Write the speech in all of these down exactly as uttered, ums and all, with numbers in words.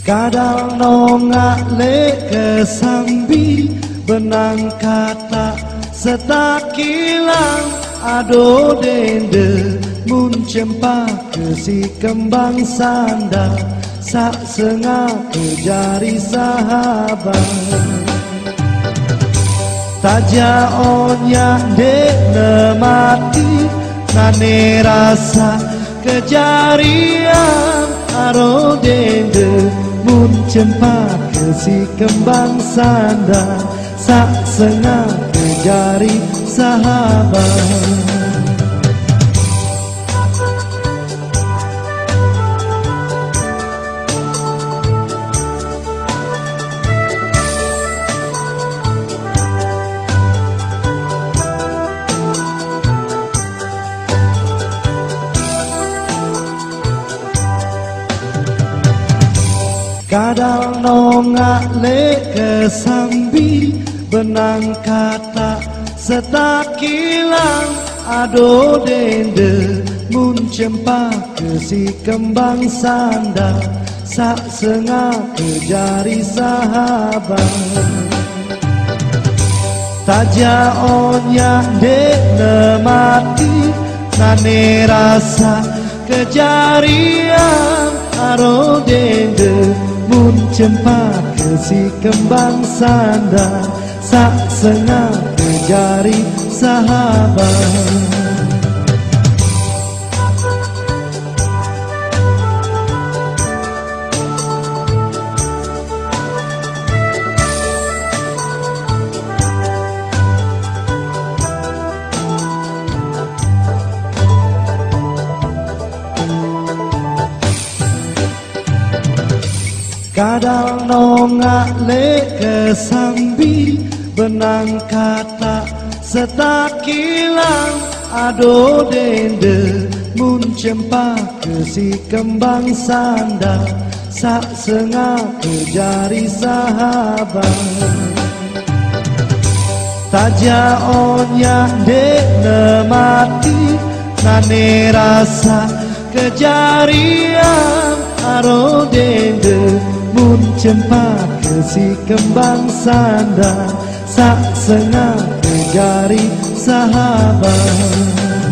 Kadang nongak lek ke sambi benang kata setakilang ado dende mun cempak ke si kembang sanda sak sengah ke jari sahabat taja onya dek nemati nane rasa kejarian aro dende mun cempak ke si kembang sanda sak sengah ke jari sahabat. Kadang nongak lek ke sambi benang kata setakilang ado dende mun cempak ke si kembang sanda sak sengah ke jari sahabat taja onya dek nemati nane rasa kejarian aro dende mun cempak ke si kembang sanda sak sengah ke jari sahabat. Kadang nongak lek ke sambi benang kata setakilang ado dende mun cempak ke si kembang sanda sak sengah ke jari sahabat taja onya dek nemati nane rasa kejarian aro dende mun cempak ke si kembang sanda sak sengah ke jari sahabat.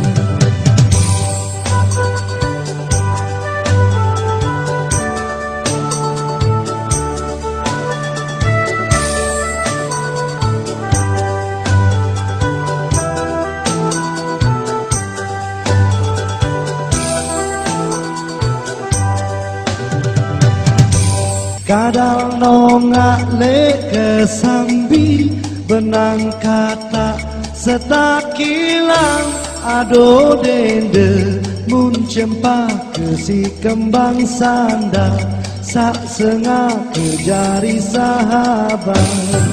Kadang nongak lek ke sambi benang kata setakilang ado dende mun cempak ke si kembang sanda sak sengah ke jari sahabat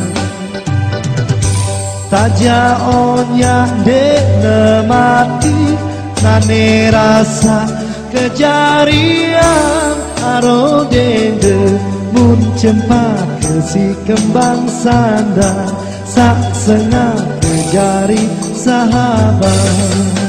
taja onya dek nemati nane rasa kejarian aro dende mun cempak ke si kembang sanda sak sengah ke jari sahabat.